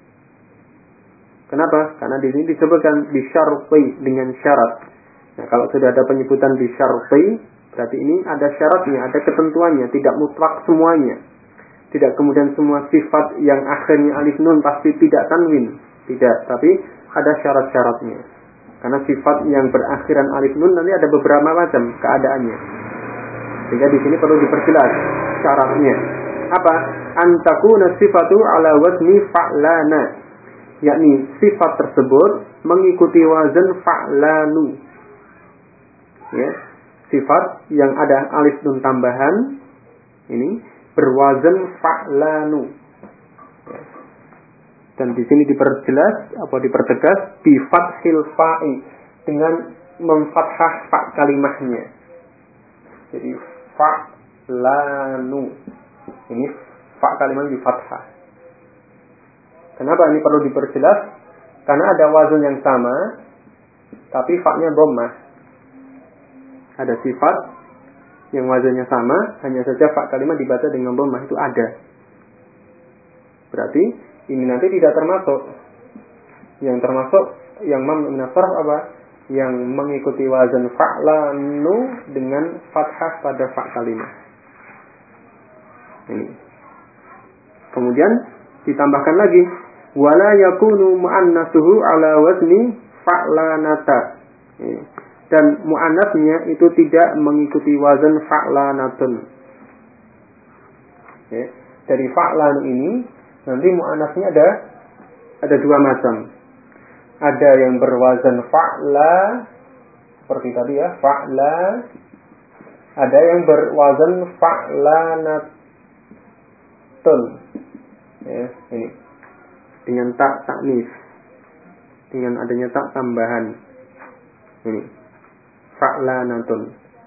Kenapa? Karena di sini disebutkan bisyarti, dengan syarat. Nah, kalau sudah ada penyebutan bisyarti, berarti ini ada syaratnya, ada ketentuannya, tidak mutlak semuanya. Tidak kemudian semua sifat yang akhirnya alif nun pasti tidak tanwin. Tidak, tapi ada syarat-syaratnya. Karena sifat yang berakhiran alif nun nanti ada beberapa macam keadaannya. Sehingga di sini perlu diperjelas syaratnya. Apa? Antakuna sifatu ala wazni fa'lana. Yakni sifat tersebut mengikuti wazan fa'lanu. Ya, sifat yang ada alif nun tambahan ini berwazan fa'lanu. Ya. Dan di sini dipertegas bi fathil fa'i, dengan memfathah fa kalimahnya. Jadi fa'lanu. Ini fa kalimat di fathah. Kenapa ini perlu diperjelas? Karena ada wazan yang sama tapi fa-nya dhammah. Ada sifat yang wazannya sama, hanya saja fa kalimat dibaca dengan dhammah, itu ada. Berarti ini nanti tidak termasuk. Yang termasuk yang mamnu min as-sarf apa? Yang mengikuti wazan fa'lanu dengan fathah pada fa kalimat. Ini. Kemudian ditambahkan lagi wala yakunu muannatsuhu ala wazni fa'lanata. Dan muannasnya itu tidak mengikuti wazan fa'lanatun. Dari fa'lanu ini nanti muannasnya ada dua macam. Ada yang berwazan fa'la seperti tadi ya, fa'la. Ada yang berwazan fa'lanatun. Ya, ini. Dengan tak taknis. Dengan adanya tak tambahan. Ini. Fa'lanatun.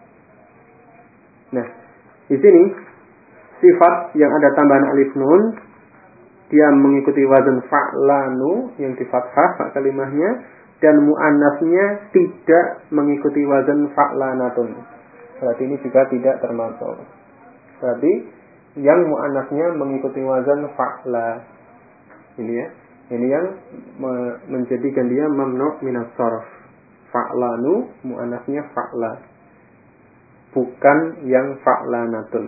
Nah, di sini sifat yang ada tambahan alif nun dia mengikuti wazan fa'lanu yang di fathah fa kalimahnya, dan muannasnya tidak mengikuti wazan fa'lanatun. Berarti ini juga tidak termasuk. Berarti yang muannasnya mengikuti wazan fa'la. Ini ya. Ini yang menjadikan dia mamnu minas sarf. Fa'lanu muannasnya fa'la. Bukan yang fa'lanatun.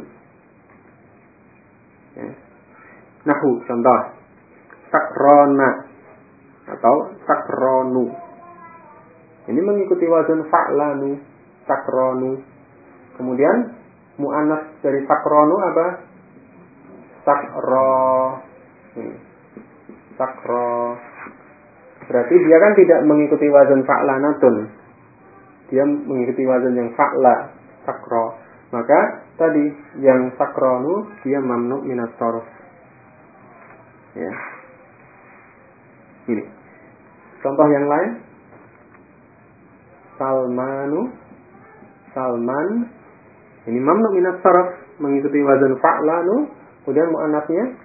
Ya. Nahu, contoh sakrona atau sakronu. Ini mengikuti wazan fa'lanu, sakronu. Kemudian muannas dari sakronu apa? Sakro. Sakro. Berarti dia kan tidak mengikuti wazan fa'lanatun. Dia mengikuti wazan yang fa'la, sakro. Maka tadi yang sakronu dia mamnu minas sarf. Ya. Ini. Contoh yang lain. Salman. Ini mamnu minas sarf, mengikuti wazan fa'lanu, kemudian muannasnya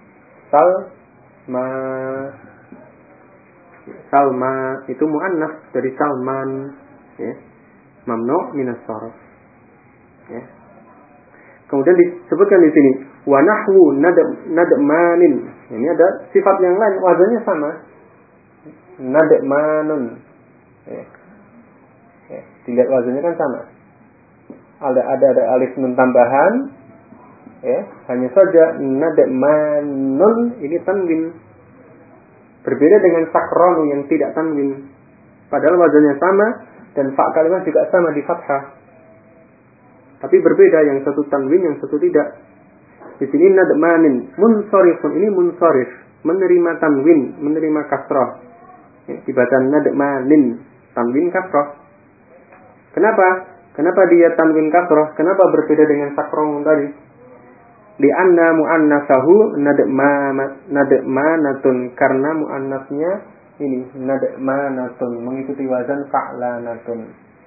Salma itu muannas dari Salman, ya. Mamnu minas sarf. Ya. Kemudian disebutkan di sini wa nahwu nadmanin. Ini ada sifat yang lain wazannya sama. Nadmanun. Ya. Ya, dilihat wazannya kan sama. Ada alif nun tambahan. Ya, hanya saja nadmanun ini tanwin. Berbeda dengan sakronu yang tidak tanwin. Padahal wazannya sama dan fa kalimat juga sama di fathah. Tapi berbeda, yang satu tanwin, yang satu tidak. Di sini nadmanin, munsharifun, ini munsharif, menerima tanwin, menerima kasrah. Ya, dibaca nadmanin, tanwin kasrah. Kenapa dia tanwin kasrah? Kenapa berbeda dengan sakron tadi? Li'anna mu'annasahu nadmanatun, karena mu'annasnya ini nadmanatun, mengikuti wazan fa'lanatun.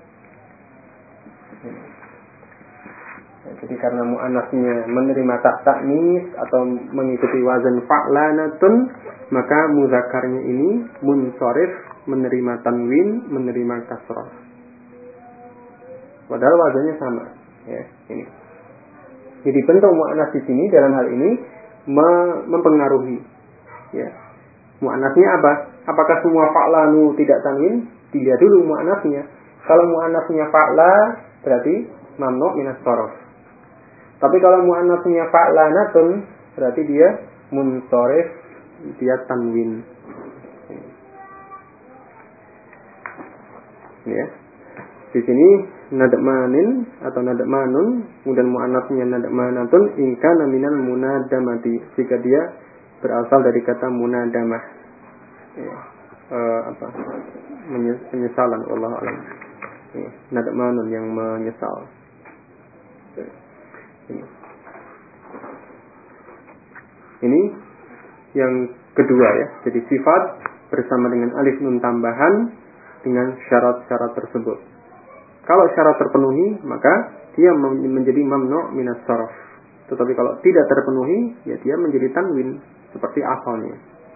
Jadi karena mu'annasnya menerima tak taknis atau mengikuti wazan fa'lanatun, maka mudzakarnya ini munsharif, menerima tanwin, menerima kasrah. Padahal wazannya sama, ya, ini. Jadi bentuk mu'annas di sini dalam hal ini mempengaruhi, ya. Mu'annasnya apa? Apakah semua fa'lanu tidak tanwin? Dilihat dulu mu'annasnya. Kalau mu'annasnya fa'la berarti mamnu minas sarf. Tapi kalau muannasnya fa'lanatun berarti dia munsharif, dia tanwin. Ya. Di sini nadmanin atau nadmanun, kemudian muannasnya nadmanatun in kana minal munadamati, jika dia berasal dari kata munadamah. Penyesalan, wallahu alam. Nadmanun yang menyesal. Ini yang kedua ya. Jadi sifat bersama dengan alif nun tambahan dengan syarat-syarat tersebut. Kalau syarat terpenuhi, maka dia menjadi mamnu' minas sarf. Tetapi kalau tidak terpenuhi, ya dia menjadi tanwin seperti asalnya.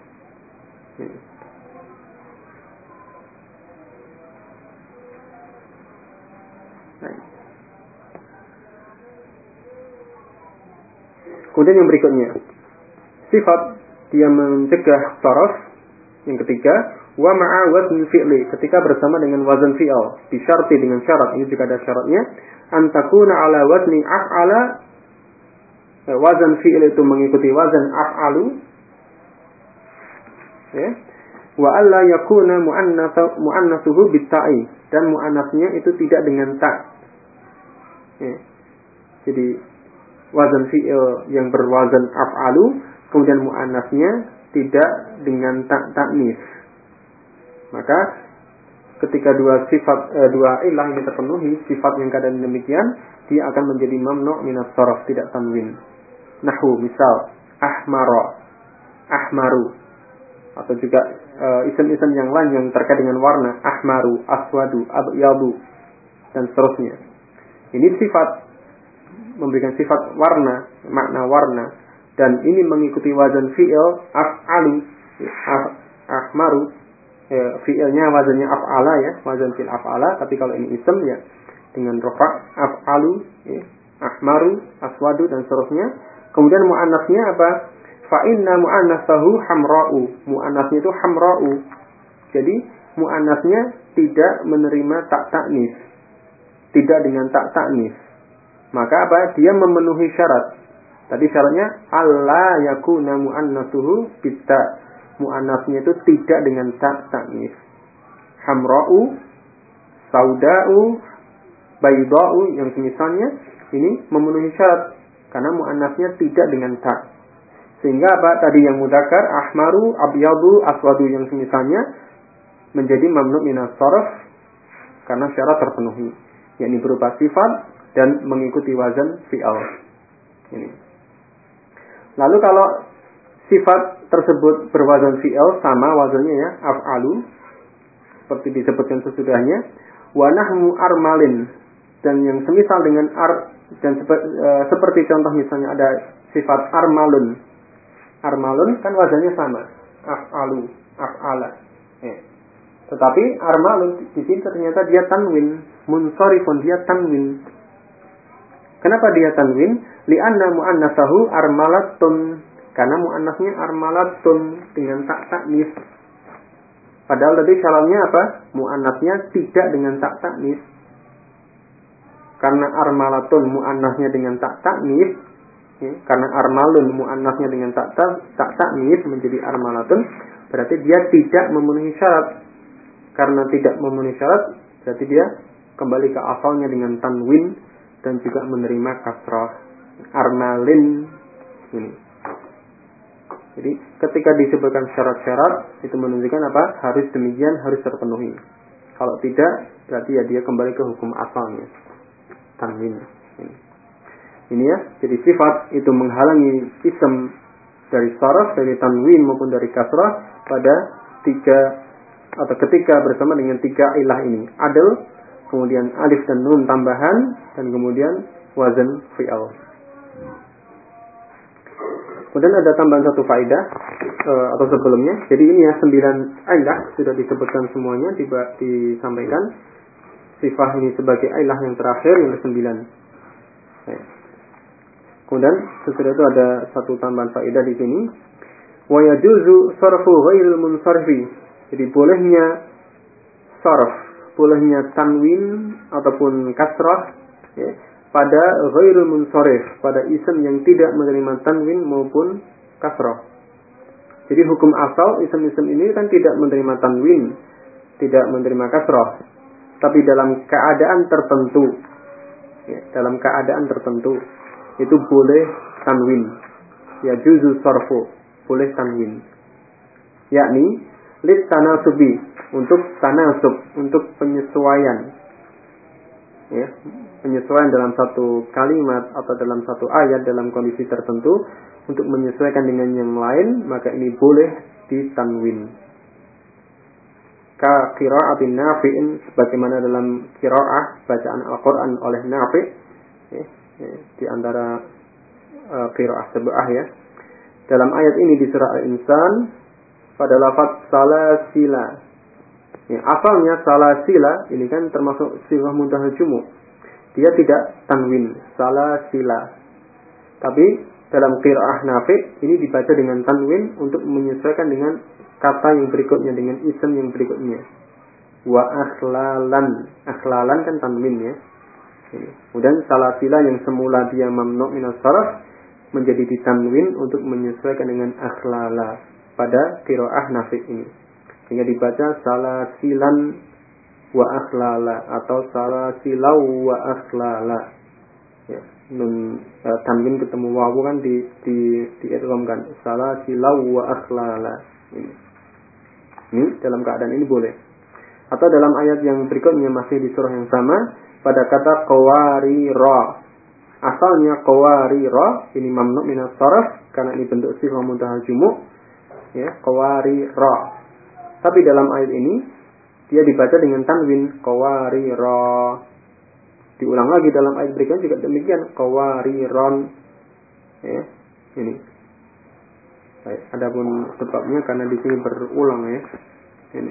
Kemudian yang berikutnya, sifat dia mencegah sarf. Yang ketiga, wa ma'a wazn fi'li, ketika bersama dengan wazan fi'al, disyarti dengan syarat, ini juga ada syaratnya, antakuna ala wazni af'ala, wazan fi'il itu mengikuti wazan af'alu, ya. Wa alla yakuna muannatsuhu bitta'i, dan muannasnya itu tidak dengan ta. Ya. Jadi wazan fi'il yang berwazan af'alu, kemudian muannasnya tidak dengan ta'nis. Maka ketika dua ilah ini terpenuhi, sifat yang keadaan demikian, dia akan menjadi mamnu' minas sarf, tidak tanwin. Nahwu, misal ahmara, ahmaru, atau juga isim-isim yang lain yang terkait dengan warna, ahmaru, aswadu, abyadu, dan seterusnya. Ini sifat, memberikan sifat warna, makna warna, dan ini mengikuti wazan fi'il af'alu, ahmaru, fi'ilnya wazannya af'ala ya, wazan fi'il af'ala, tapi kalau ini isim ya dengan rafa' af'alu, ya, ahmaru, aswadu, dan seterusnya. Kemudian muannasnya apa? Fa inna muannatsahu hamra'u, muannasnya itu hamra'u. Jadi muannasnya tidak menerima tak ta'nis, tidak dengan tak ta'nis. Maka apa? Dia memenuhi syarat. Tadi syaratnya alla yakuna muannatsuhu bitta, muannasnya itu tidak dengan tak ta'nis. Hamra'u, sauda'u, bayda'u, yang semisalnya ini memenuhi syarat karena muannasnya tidak dengan tak. Sehingga apa? Tadi yang mudzakkar ahmaru, abyadu, aswadu, yang semisalnya menjadi mamnu' minas sarf karena syarat terpenuhi, yakni berupa sifat dan mengikuti wazan fi'al. Ini. Lalu kalau sifat tersebut berwazan fi'al, sama wazannya ya, af'alu, seperti disebutkan sesudahnya, wa nahmu armalin, dan yang semisal dengan dan seperti contoh misalnya ada sifat armalun. Armalun kan wazannya sama, af'alu, af'ala. Tetapi armalun di sini ternyata dia tanwin, munsharifun, dia tanwin. Kenapa dia tanwin? Li'anna muannatsahu armalatun, karena muannasnya armalatun dengan tak ta'nis. Padahal tadi syaratnya apa? Muannasnya tidak dengan tak ta'nis. Karena armalatun muannasnya dengan tak ta'nis, ya, karena armalun muannasnya dengan tak ta'nis menjadi armalatun, berarti dia tidak memenuhi syarat. Karena tidak memenuhi syarat, berarti dia kembali ke asalnya dengan tanwin dan juga menerima kasrah. Armalin ini. Jadi ketika disebutkan syarat-syarat itu menunjukkan apa? Harus demikian, harus terpenuhi. Kalau tidak, berarti ya dia kembali ke hukum asalnya, tanwin. Ini ya. Jadi sifat itu menghalangi isim dari saraf, dari tanwin maupun dari kasrah pada ketika bersama dengan tiga ilah ini. Adl, kemudian alif dan nun tambahan, dan kemudian wazan fi'al. Kemudian ada tambahan satu faedah atau sebelumnya. Jadi ini ya 9 ilah sudah disebutkan semuanya, disampaikan. Sifat ini sebagai ilah yang terakhir, yang ke-9. Kemudian sesudah itu ada satu tambahan faedah di sini. Wa yajuzu sarfu ghairil munsharfi. Jadi bolehnya sarf, bolehnya tanwin ataupun kasrah, ya, pada ghairul munsharif, pada isim yang tidak menerima tanwin maupun kasrah. Jadi hukum asal isim-isim ini kan tidak menerima tanwin, tidak menerima kasrah. tapi dalam keadaan tertentu, ya, dalam keadaan tertentu itu boleh tanwin, ya juzu sarfu, boleh tanwin, yakni lit tanasubi, untuk tanasub, untuk penyesuaian, ya, penyesuaian dalam satu kalimat atau dalam satu ayat dalam kondisi tertentu untuk menyesuaikan dengan yang lain, maka ini boleh ditanwin. Ka qira'atin Nafi'in, sebagaimana dalam qira'ah bacaan Al-Qur'an oleh Nafi', ya, di antara qira'ah sab'ah, ya. Dalam ayat ini di surah Al-Insan pada lafaz salasila. Ya, asalnya salasila ini kan termasuk sighah muntahal jumu'. Dia tidak tanwin, salasila. Tapi dalam qira'ah Nafi' ini dibaca dengan tanwin untuk menyesuaikan dengan kata yang berikutnya, dengan isim yang berikutnya. Wa akhlalan. Akhlalan kan tanwin, ya. Kemudian salasila yang semula dia mamnu' minas sarf menjadi ditanwin untuk menyesuaikan dengan akhlala pada qira'ah Nafi' ini. Sehingga dibaca salasilan wa akhlala atau salasilau wa akhlala. Ya, nun tanwin ketemu wawu kan diidghamkan, salasilau wa akhlala. Ini dalam keadaan ini boleh. Atau dalam ayat yang berikutnya masih di surah yang sama pada kata qawarira. Asalnya qawarira ini mamnu' minas sarf karena ini bentuk sighah muntahal jumu', ya, qawarira. Tapi dalam ayat ini dia dibaca dengan tanwin qawarira. Diulang lagi dalam ayat berikutnya juga demikian, qawariron. Ya, ini. Baik, adapun sebabnya karena di sini berulang, ya. Ini.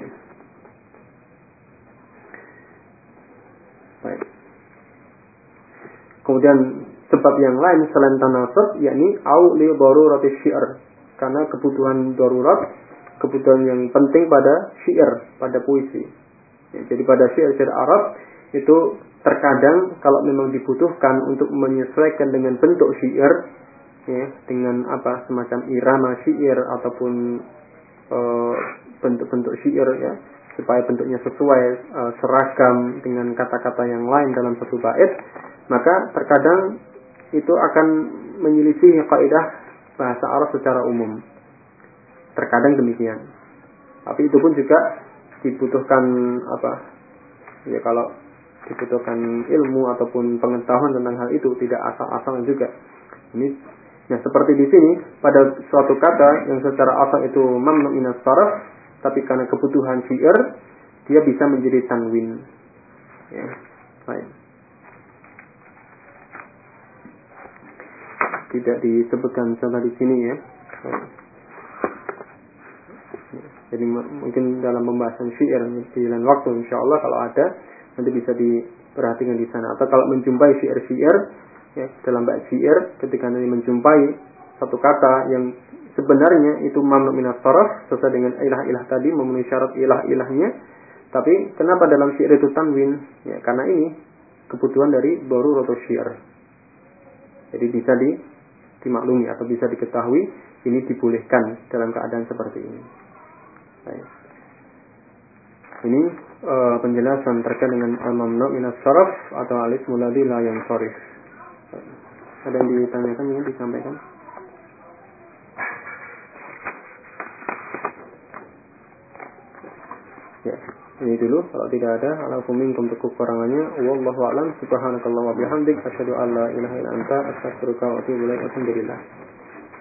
Baik. Kemudian sebab yang lain selain tanasub, yakni au li darurati syi'r, karena kebutuhan darurat, kebutuhan yang penting pada syair, pada puisi. Ya, jadi pada syair-syair Arab itu terkadang kalau memang dibutuhkan untuk menyesuaikan dengan bentuk syair, ya, dengan apa semacam irama syair ataupun bentuk-bentuk syair, ya, supaya bentuknya sesuai seragam dengan kata-kata yang lain dalam satu bait, maka terkadang itu akan menyelisih kaidah bahasa Arab secara umum. Terkadang demikian. Tapi itu pun juga dibutuhkan apa? Ya, kalau dibutuhkan ilmu ataupun pengetahuan tentang hal itu, tidak asal-asalan juga. Ini, nah seperti di sini pada suatu kata yang secara asal itu mamnu' minas sarf, tapi karena kebutuhan syair dia bisa menjadi tanwin. Ya, baik. Tidak disebutkan contoh di sini, ya. Jadi mungkin dalam pembahasan syair di lain waktu insyaallah kalau ada nanti bisa diperhatikan di sana. Atau kalau menjumpai syair-syair, ya, dalam bait syair ketika nanti menjumpai satu kata yang sebenarnya itu mamnu' minas sarf sesuai dengan ilah-ilah tadi, memenuhi syarat ilah-ilahnya, tapi kenapa dalam syair itu tanwin? Ya, karena ini kebutuhan dari daruratus syair. Jadi bisa dimaklumi atau bisa diketahui ini dibolehkan dalam keadaan seperti ini. Baik. Ini penjelasan terkait dengan al-mamnu' minas sarf atau al-ismul ladzi la yansharif. Ada yang ditanyakan, ingin disampaikan? Ya, ini dulu. Kalau tidak ada, alakum minkum untuk kekurangannya. Wallahu a'lam. Subhanakallah wa bihamdik. Asyhadu an la ilaha illa anta. Astaghfiruka wa atubu ilaik. Alhamdulillah.